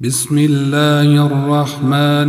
بسم الله الرحمن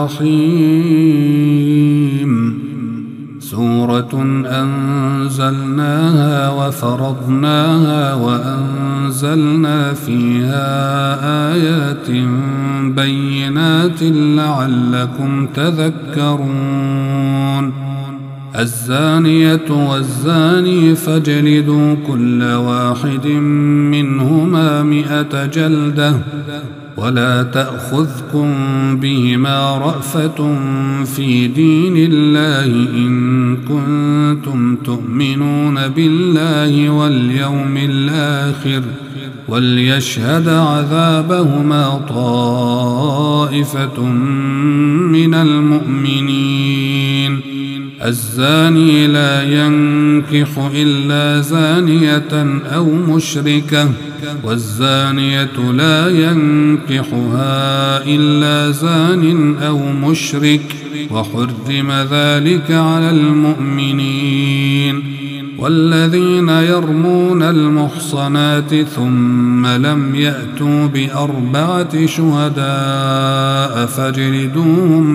الرحيم. سورة أنزلناها وفرضناها وأنزلنا فيها آيات بينات لعلكم تذكرون. الزانية والزاني فاجلدوا كل واحد منهما 100 جلدة ولا تأخذكم بهما رأفة في دين الله إن كنتم تؤمنون بالله واليوم الآخر وليشهد عذابهما طائفة من المؤمنين. الزاني لا ينكح إلا زانية أو مشركة والزانية لا ينكحها إلا زان أو مشرك وحرم ذلك على المؤمنين. والذين يرمون المحصنات ثم لم يأتوا ب4 شهداء فاجلدوهم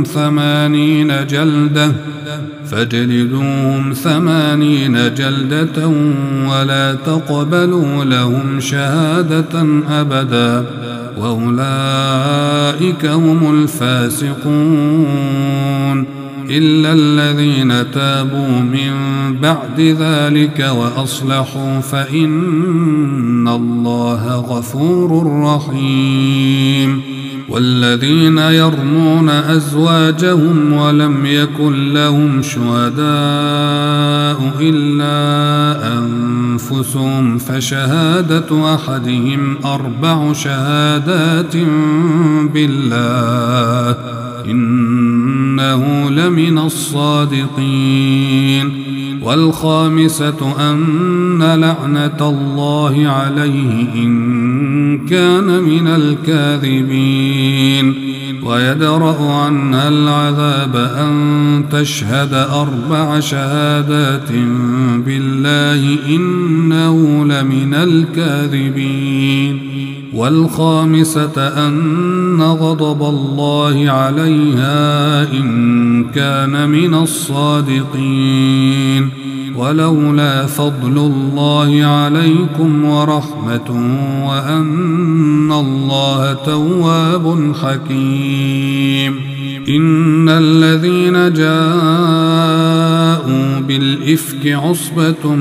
80 جلدة ولا تقبلوا لهم شهادة أبدا وأولئك هم الفاسقون. إلا الذين تابوا من بعد ذلك وأصلحوا فإن الله غفور رحيم. والذين يرمون أزواجهم ولم يكن لهم شهداء إلا أنفسهم فشهادة أحدهم 4 شهادات بالله إنه لمن الصادقين. والخامسة أن لعنة الله عليه إن كان من الكاذبين. ويدرأ عنها العذاب أن تشهد 4 شهادات بالله إنه لمن الكاذبين. والخامسة أن غضب الله عليها إن كان من الصادقين. ولولا فضل الله عليكم ورحمته وأن الله تواب حكيم. إن الذين جاءوا بالإفك عصبة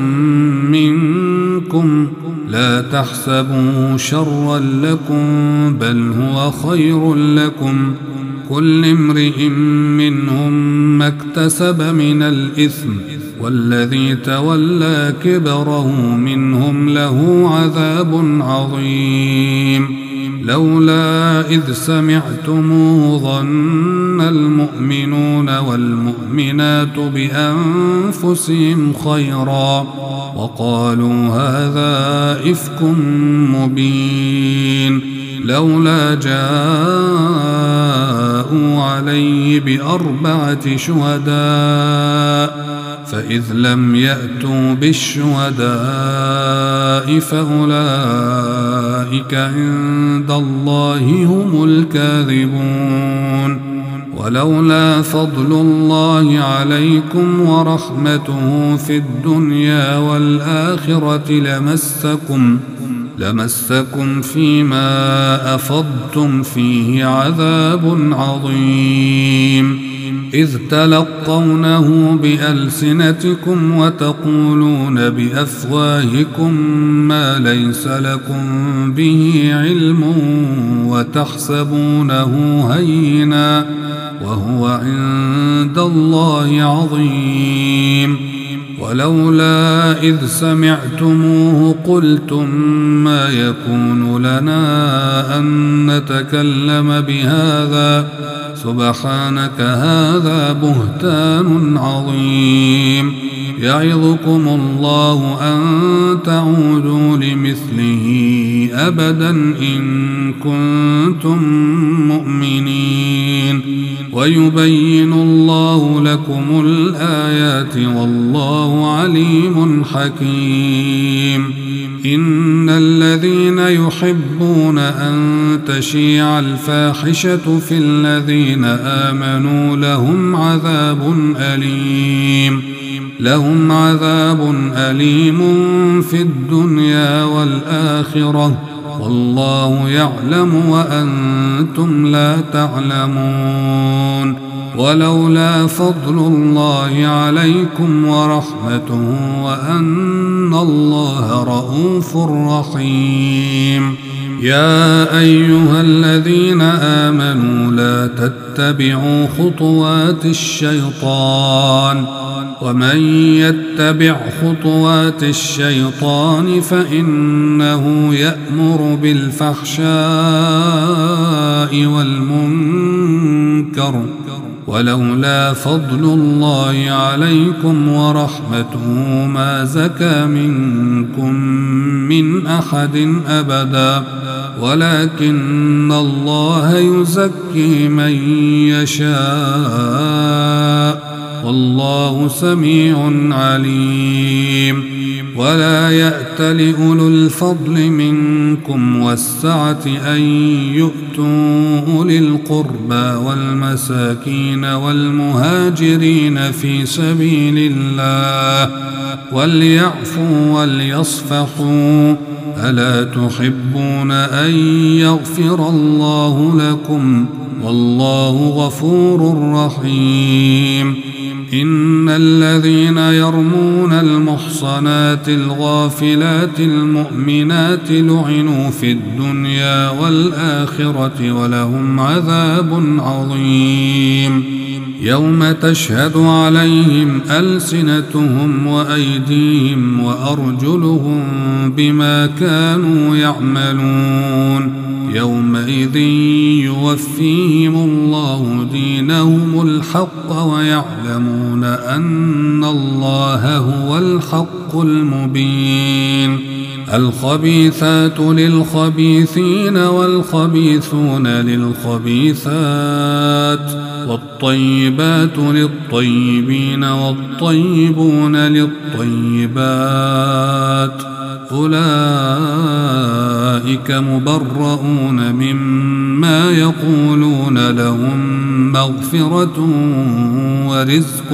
منكم لا تحسبوه شرا لكم بل هو خير لكم كل امرئ منهم ما اكتسب من الإثم والذي تولى كبره منهم له عذاب عظيم. لولا إذ سمعتموه ظن المؤمنون والمؤمنات بأنفسهم خيرا وقالوا هذا إفك مبين. لولا جاءوا عليه ب4 شهداء فإذ لم يأتوا بالشهداء فأولئك عند الله هم الكاذبون. ولولا فضل الله عليكم ورحمته في الدنيا والآخرة لمسكم فيما أفضتم فيه عذاب عظيم. إذ تلقونه بألسنتكم وتقولون بأفواهكم ما ليس لكم به علم وتحسبونه هينا وهو عند الله عظيم. ولولا إذ سمعتموه قلتم ما يكون لنا أن نتكلم بهذا سبحانك هذا بهتان عظيم. يعظكم الله أن تعودوا لمثله أبدا إن كنتم مؤمنين. ويبين الله لكم الآيات والله عليم حكيم. إن الذين يحبون أن تشيع الفاحشة في الذين آمنوا لهم عذاب أليم في الدنيا والآخرة والله يعلم وأنتم لا تعلمون. ولولا فضل الله عليكم ورحمته وأن الله رءوف رحيم. يا أيها الذين آمنوا لا تتبعوا خطوات الشيطان ومن يتبع خطوات الشيطان فإنه يأمر بالفحشاء والمنكر ولولا فضل الله عليكم ورحمته ما زكى منكم من أحد أبدا ولكن الله يزكي من يشاء والله سميع عليم. ولا يأتل أولو الفضل منكم والسعة أن يؤتوا أولي القربى والمساكين والمهاجرين في سبيل الله وليعفوا وليصفحوا ألا تحبون أن يغفر الله لكم والله غفور رحيم. إن الذين يرمون المحصنات الغافلات المؤمنات لعنوا في الدنيا والآخرة ولهم عذاب عظيم. يوم تشهد عليهم ألسنتهم وأيديهم وأرجلهم بما كانوا يعملون يومئذ يوفيهم الله دينهم الحق ويعلمون أن الله هو الحق المبين. الخبيثات للخبيثين والخبيثون للخبيثات والطيبات للطيبين والطيبون للطيبات أولئك مبرؤون مما يقولون لهم مغفرة ورزق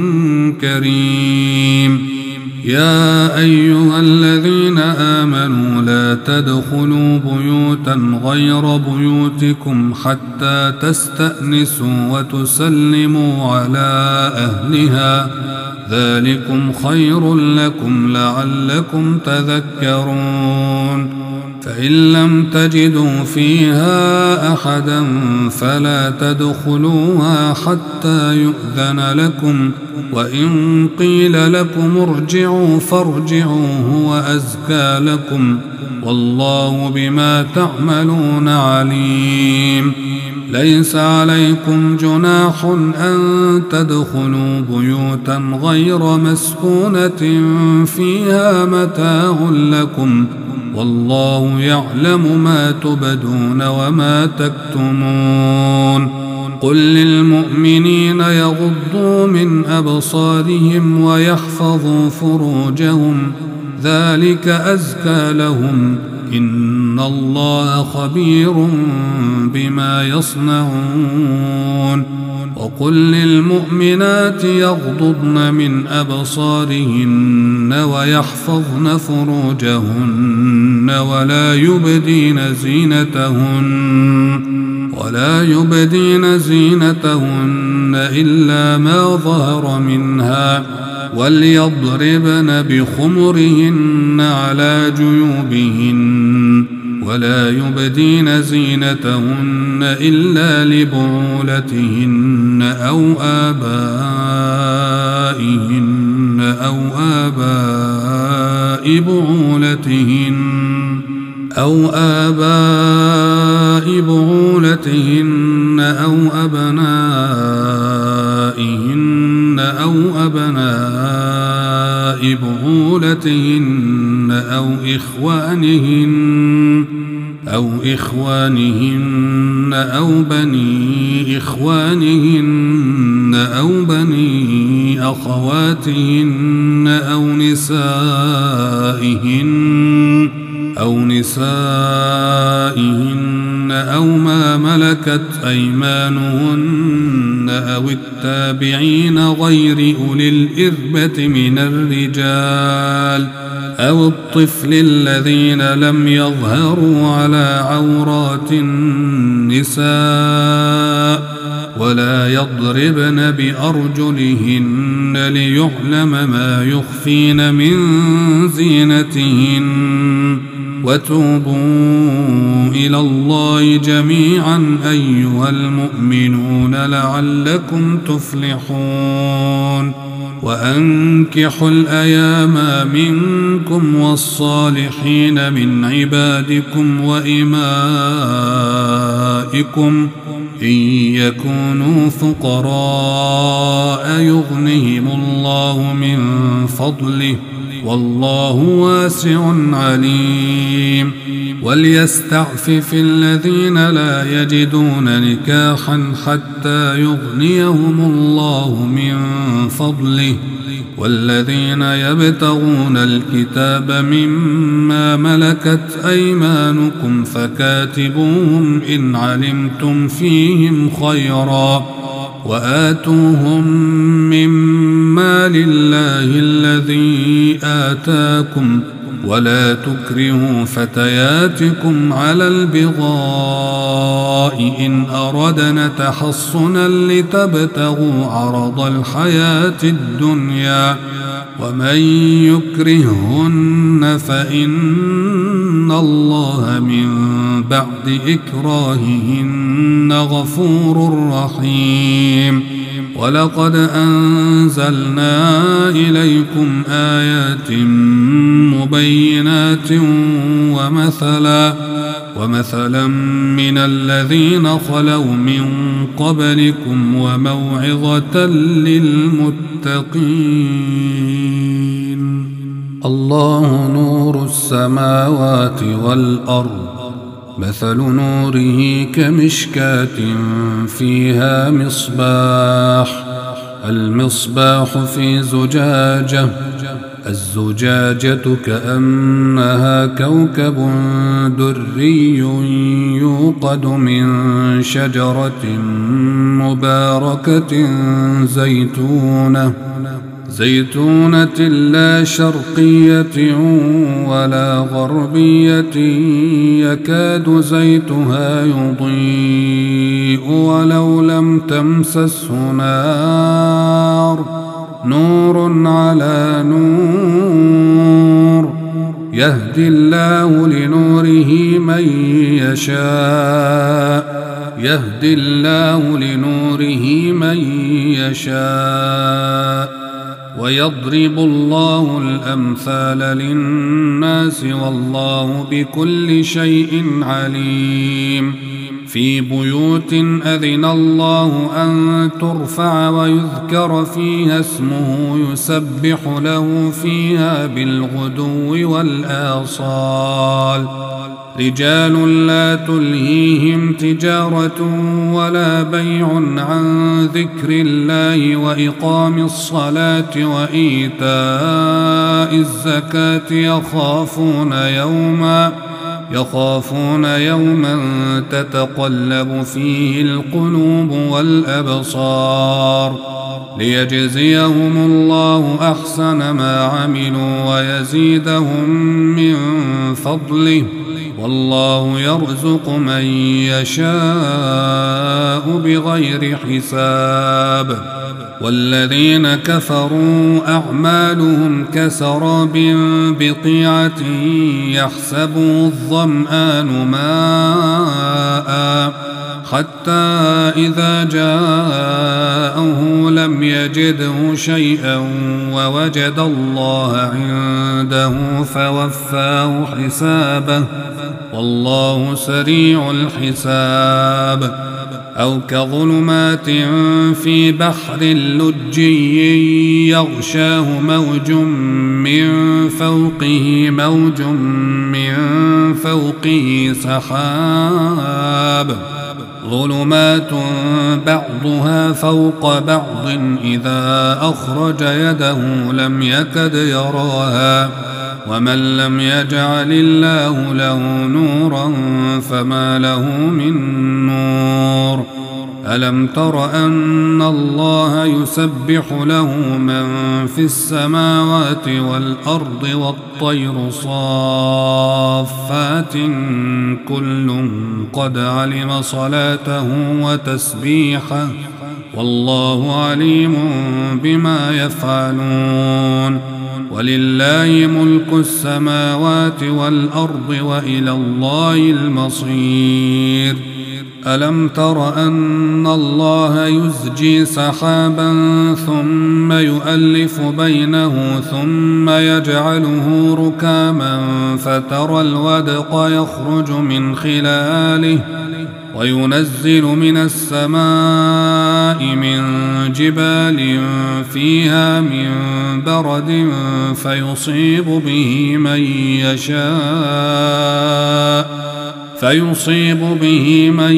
كريم. يا أيها الذين آمنوا لا تدخلوا بيوتا غير بيوتكم حتى تستأنسوا وتسلموا على أهلها ذلكم خير لكم لعلكم تذكرون. فإن لم تجدوا فيها أحدا فلا تدخلوها حتى يؤذن لكم وإن قيل لكم ارجعوا فارجعوا هو أزكى لكم والله بما تعملون عليم. ليس عليكم جناح أن تدخلوا بيوتا غير مسكونة فيها متاع لكم والله يعلم ما تبدون وما تكتمون. قل للمؤمنين يغضوا من أبصارهم ويحفظوا فروجهم ذلك أزكى لهم إن الله خبير بما يصنعون. وقل للمؤمنات يغضضن من أبصارهن ويحفظن فروجهن ولا يبدين زينتهن إلا ما ظهر منها وليضربن بخمرهن على جيوبهن ولا يبدين زينتهن إلا لبعولتهن أو آبائهن أو آباء بعولتهن أو أبنائهن أو أبناء بعولتهن أو إخوانهن أو بني إخوانهن أو بني أخواتهن أو نسائهن أو نسائهن أو ما ملكت أيمانهن أو التابعين غير أولي الإربة من الرجال أو الطفل الذين لم يظهروا على عورات النساء ولا يضربن بأرجلهن ليعلم ما يخفين من زينتهن وتوبوا إلى الله جميعا أيها المؤمنون لعلكم تفلحون وأنكحوا الأيام منكم والصالحين من عبادكم وإمائكم إن يكونوا فقراء يغنهم الله من فضله والله واسع عليم وليستعفف الذين لا يجدون نكاحا حتى يغنيهم الله من فضله والذين يبتغون الكتاب مما ملكت أيمانكم فكاتبوهم إن علمتم فيهم خيرا وآتوهم مما لله الذي آتاكم ولا تكرهوا فتياتكم على البغاء إن أردنا تحصنا لتبتغوا عرض الحياة الدنيا ومن يكرههن فإن الله من بعد إكراههن غفور رحيم ولقد أنزلنا إليكم آيات مبينات ومثلا من الذين خلوا من قبلكم وموعظة للمتقين الله نور السماوات والأرض مثل نوره كمشكاة فيها مصباح المصباح في زجاجة الزجاجة كأنها كوكب دري يوقد من شجرة مباركة زيتونة لا شرقية ولا غربية يكاد زيتها يضيء ولو لم تمسسه نور على نور يهدي الله لنوره من يشاء ويضرب الله الأمثال للناس والله بكل شيء عليم في بيوت أذن الله أن ترفع ويذكر فيها اسمه يسبح له فيها بالغدو والآصال رجال لا تلهيهم تجارة ولا بيع عن ذكر الله وإقام الصلاة وإيتاء الزكاة يخافون يوما تتقلب فيه القلوب والأبصار ليجزيهم الله أحسن ما عملوا ويزيدهم من فضله والله يرزق من يشاء بغير حساب والذين كفروا أعمالهم كسراب بقيعة يحسبه الظمآن ماء حتى إذا جاءه لم يجده شيئا ووجد الله عنده فوفاه حسابه والله سريع الحساب أو كظلمات في بحر لجي يغشاه موج من فوقه سحاب ظلمات بعضها فوق بعض إذا أخرج يده لم يكد يراها ومن لم يجعل الله له نورا فما له من نور. ألم تر أن الله يسبح له من في السماوات والأرض والطير صافات كل قد علم صلاته وتسبيحه والله عليم بما يفعلون. ولله ملك السماوات والأرض وإلى الله المصير. ألم تر أن الله يزجي سحابا ثم يؤلف بينه ثم يجعله ركاما فترى الودق يخرج من خلاله وينزل من السماء من جبال فيها من برد فيصيب به من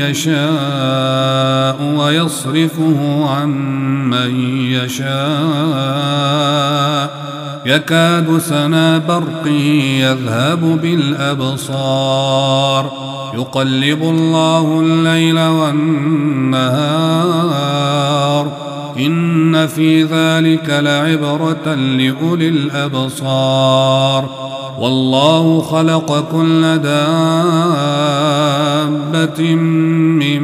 يشاء ويصرفه عن من يشاء يكاد سنا برقه يذهب بالأبصار يقلب الله الليل والنهار إن في ذلك لعبرة لأولي الأبصار. والله خلق كل دابة من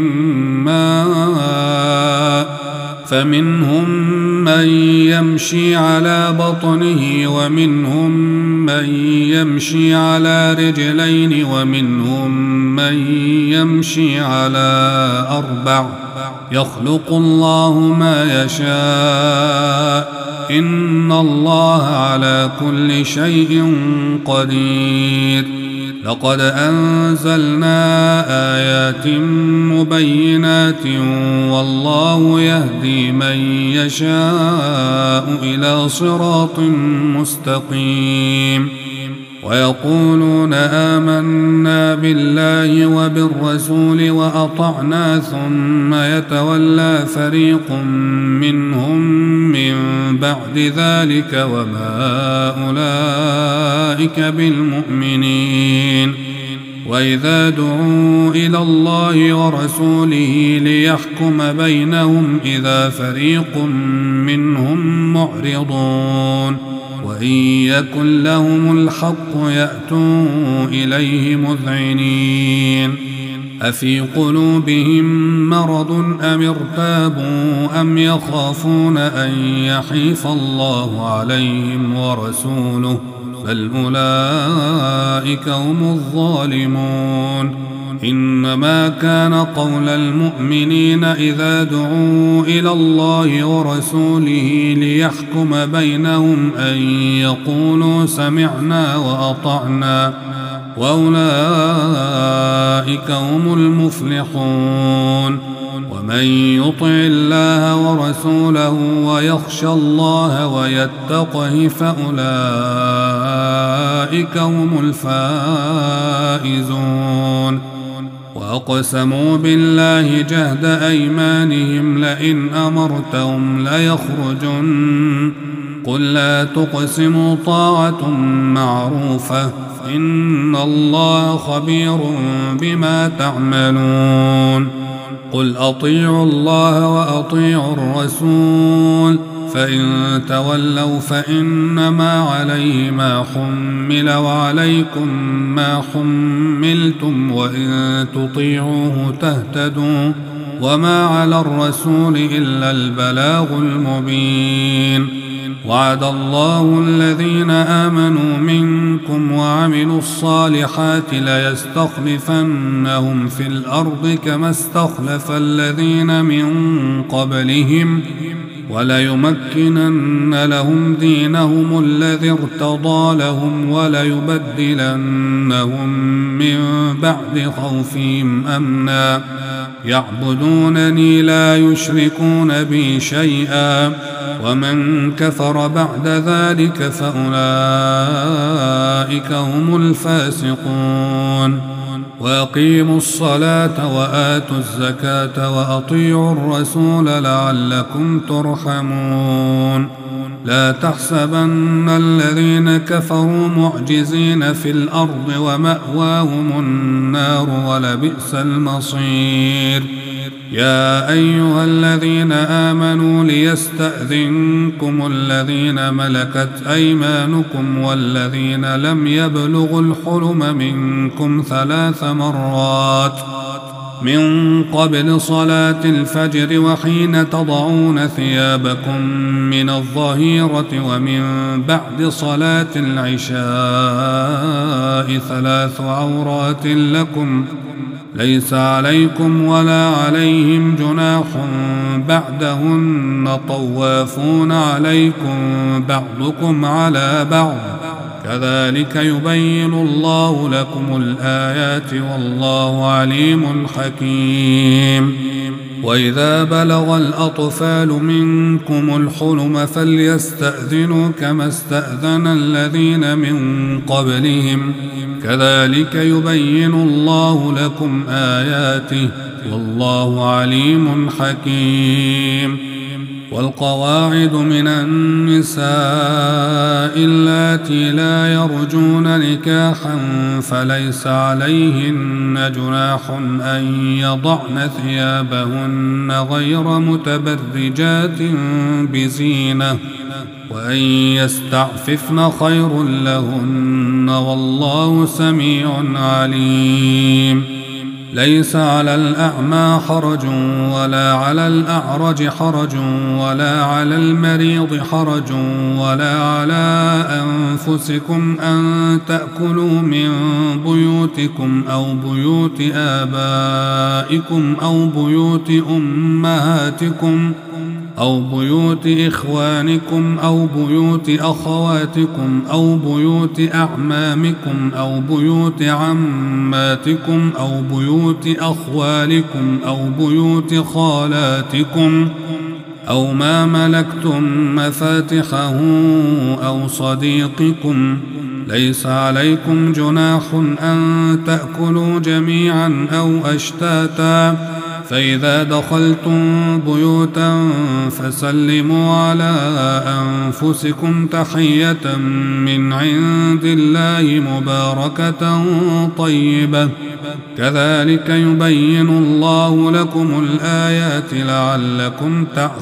ماء فمنهم من يمشي على بطنه ومنهم من يمشي على رجلين ومنهم من يمشي على أربع يخلق الله ما يشاء إن الله على كل شيء قدير. لقد أنزلنا آيات مبينات والله يهدي من يشاء إلى صراط مستقيم. ويقولون آمنا بالله وبالرسول وأطعنا ثم يتولى فريق منهم من بعد ذلك وما أولئك بالمؤمنين. وإذا دعوا إلى الله ورسوله ليحكم بينهم إذا فريق منهم معرضون وإن يكن لهم الحق يأتوا إليه مذعنين. أفي قلوبهم مرض أم ارتابوا أم يخافون أن يحيف الله عليهم ورسوله بل أولئك هم الظالمون. إنما كان قول المؤمنين إذا دعوا إلى الله ورسوله ليحكم بينهم أن يقولوا سمعنا وأطعنا وأولئك هم المفلحون. ومن يطع الله ورسوله ويخشى الله ويتقه فأولئك هم الفائزون. وأقسموا بالله جهد أيمانهم لئن أمرتهم ليخرجن قل لا تقسموا طاعة معروفة إن الله خبير بما تعملون. قل أطيعوا الله وأطيعوا الرسول فإن تولوا فإنما عليه ما حمل وعليكم ما حملتم وإن تطيعوه تهتدوا وما على الرسول إلا البلاغ المبين. وعد الله الذين آمنوا منكم وعملوا الصالحات ليستخلفنهم في الأرض كما استخلف الذين من قبلهم وليمكنن لهم دينهم الذي ارتضى لهم وليبدلنهم من بعد خوفهم أمنا يعبدونني لا يشركون بي شيئا ومن كفر بعد ذلك فأولئك هم الفاسقون. وأقيموا الصلاة وآتوا الزكاة وأطيعوا الرسول لعلكم ترحمون. لا تحسبن الذين كفروا معجزين في الأرض ومأواهم النار ولبئس المصير. يا أيها الذين آمنوا ليستأذنكم الذين ملكت أيمانكم والذين لم يبلغوا الحلم منكم 3 مرات من قبل صلاة الفجر وحين تضعون ثيابكم من الظهيرة ومن بعد صلاة العشاء 3 عورات لكم ليس عليكم ولا عليهم جناح بعدهن طوافون عليكم بعضكم على بعض كذلك يبين الله لكم الآيات والله عليم حكيم. وإذا بلغ الأطفال منكم الحلم فليستأذنوا كما استأذن الذين من قبلهم كذلك يبين الله لكم آياته والله عليم حكيم. والقواعد من النساء اللاتي لا يرجون نكاحا فليس عليهن جناح أن يضعن ثيابهن غير متبرجات بزينة وأن يستعففن خير لهن والله سميع عليم. ليس على الأعمى حرج ولا على الأعرج حرج ولا على المريض حرج ولا على أنفسكم أن تأكلوا من بيوتكم أو بيوت آبائكم أو بيوت أمهاتكم أو بيوت إخوانكم أو بيوت أخواتكم أو بيوت أعمامكم أو بيوت عماتكم أو بيوت أخوالكم أو بيوت خالاتكم أو ما ملكتم مفاتحه أو صديقكم. ليس عليكم جناح أن تأكلوا جميعا أو أشتاتا فإذا دخلتم بيوتا فسلموا على أنفسكم تحية من عند الله مباركة طيبة كذلك يبين الله لكم الآيات لعلكم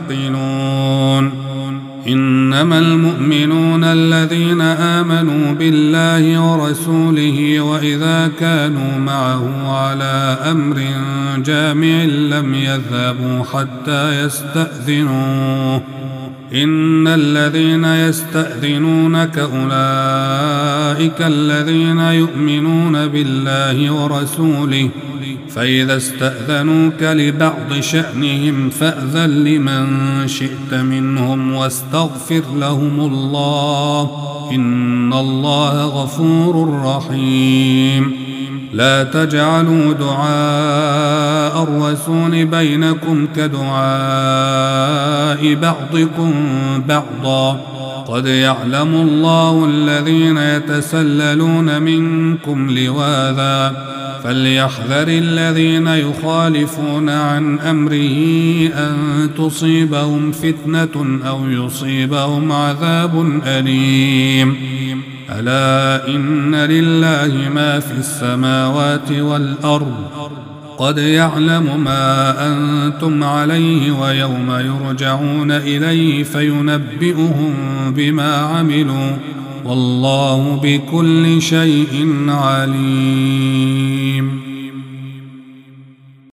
تعقلون. إنما المؤمنون الذين آمنوا بالله ورسوله وإذا كانوا معه على أمر جامع لم يذهبوا حتى يستأذنوه. إن الذين يستأذنونك أولئك الذين يؤمنون بالله ورسوله فإذا استأذنوك لبعض شأنهم فأذن لمن شئت منهم واستغفر لهم الله إن الله غفور رحيم. لا تجعلوا دعاء الرسول بينكم كدعاء بعضكم بعضا قد يعلم الله الذين يتسللون منكم لواذا فليحذر الذين يخالفون عن أمره أن تصيبهم فتنة أو يصيبهم عذاب أليم. ألا إن لله ما في السماوات والأرض قد يعلم ما أنتم عليه ويوم يرجعون إليه فينبئهم بما عملوا والله بكل شيء عليم.